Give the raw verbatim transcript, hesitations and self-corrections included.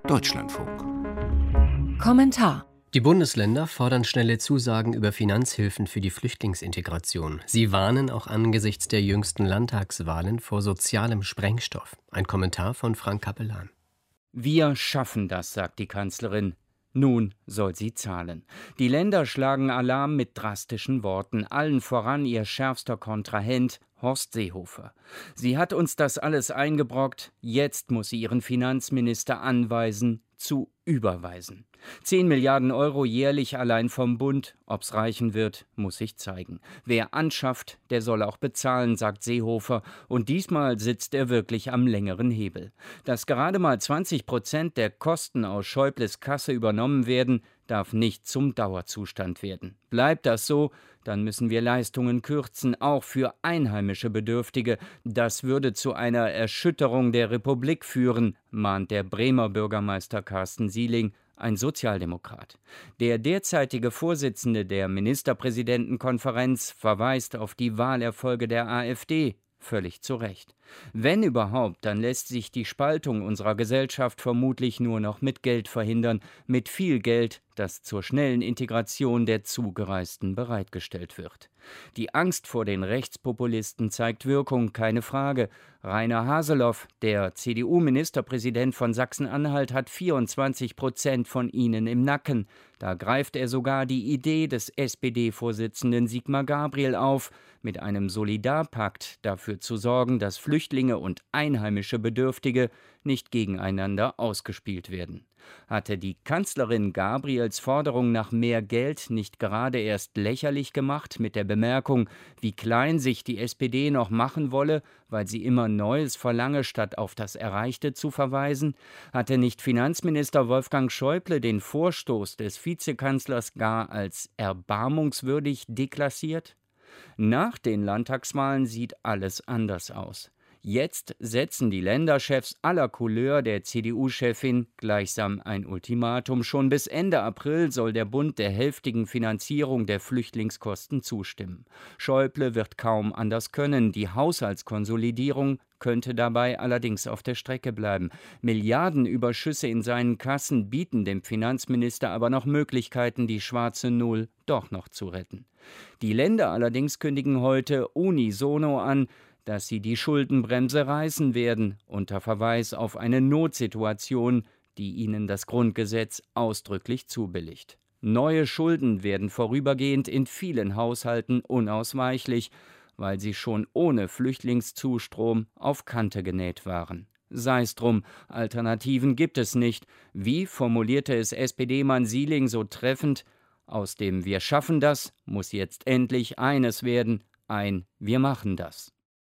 Deutschlandfunk. Kommentar. Die Bundesländer fordern schnelle Zusagen über Finanzhilfen für die Flüchtlingsintegration. Sie warnen auch angesichts der jüngsten Landtagswahlen vor sozialem Sprengstoff. Ein Kommentar von Frank Capellan. Wir schaffen das, sagt die Kanzlerin. Nun soll sie zahlen. Die Länder schlagen Alarm mit drastischen Worten, allen voran ihr schärfster Kontrahent Horst Seehofer. Sie hat uns das alles eingebrockt, jetzt muss sie ihren Finanzminister anweisen, zu überweisen. Zehn Milliarden Euro jährlich allein vom Bund. Ob's reichen wird, muss sich zeigen. Wer anschafft, der soll auch bezahlen, sagt Seehofer. Und diesmal sitzt er wirklich am längeren Hebel. Dass gerade mal zwanzig Prozent der Kosten aus Schäubles Kasse übernommen werden, darf nicht zum Dauerzustand werden. Bleibt das so, dann müssen wir Leistungen kürzen, auch für einheimische Bedürftige. Das würde zu einer Erschütterung der Republik führen, mahnt der Bremer Bürgermeister Carsten Sieling, ein Sozialdemokrat. Der derzeitige Vorsitzende der Ministerpräsidentenkonferenz verweist auf die Wahlerfolge der AfD. Völlig zu Recht. Wenn überhaupt, dann lässt sich die Spaltung unserer Gesellschaft vermutlich nur noch mit Geld verhindern, mit viel Geld, das zur schnellen Integration der Zugereisten bereitgestellt wird. Die Angst vor den Rechtspopulisten zeigt Wirkung, keine Frage. Rainer Haseloff, der C D U-Ministerpräsident von Sachsen-Anhalt, hat vierundzwanzig Prozent von ihnen im Nacken. Da greift er sogar die Idee des S P D-Vorsitzenden Sigmar Gabriel auf, mit einem Solidarpakt dafür zu sorgen, dass Flüchtlinge und einheimische Bedürftige nicht gegeneinander ausgespielt werden. Hatte die Kanzlerin Gabriels Forderung nach mehr Geld nicht gerade erst lächerlich gemacht mit der Bemerkung, wie klein sich die S P D noch machen wolle, weil sie immer Neues verlange, statt auf das Erreichte zu verweisen? Hatte nicht Finanzminister Wolfgang Schäuble den Vorstoß des Vizekanzlers gar als erbarmungswürdig deklassiert? Nach den Landtagswahlen sieht alles anders aus. Jetzt setzen die Länderchefs aller Couleur der C D U-Chefin gleichsam ein Ultimatum. Schon bis Ende April soll der Bund der hälftigen Finanzierung der Flüchtlingskosten zustimmen. Schäuble wird kaum anders können. Die Haushaltskonsolidierung könnte dabei allerdings auf der Strecke bleiben. Milliardenüberschüsse in seinen Kassen bieten dem Finanzminister aber noch Möglichkeiten, die schwarze Null doch noch zu retten. Die Länder allerdings kündigen heute unisono an, dass sie die Schuldenbremse reißen werden, unter Verweis auf eine Notsituation, die ihnen das Grundgesetz ausdrücklich zubilligt. Neue Schulden werden vorübergehend in vielen Haushalten unausweichlich, weil sie schon ohne Flüchtlingszustrom auf Kante genäht waren. Sei's drum, Alternativen gibt es nicht. Wie formulierte es S P D-Mann Sieling so treffend: Aus dem Wir schaffen das muss jetzt endlich eines werden, ein Wir machen das.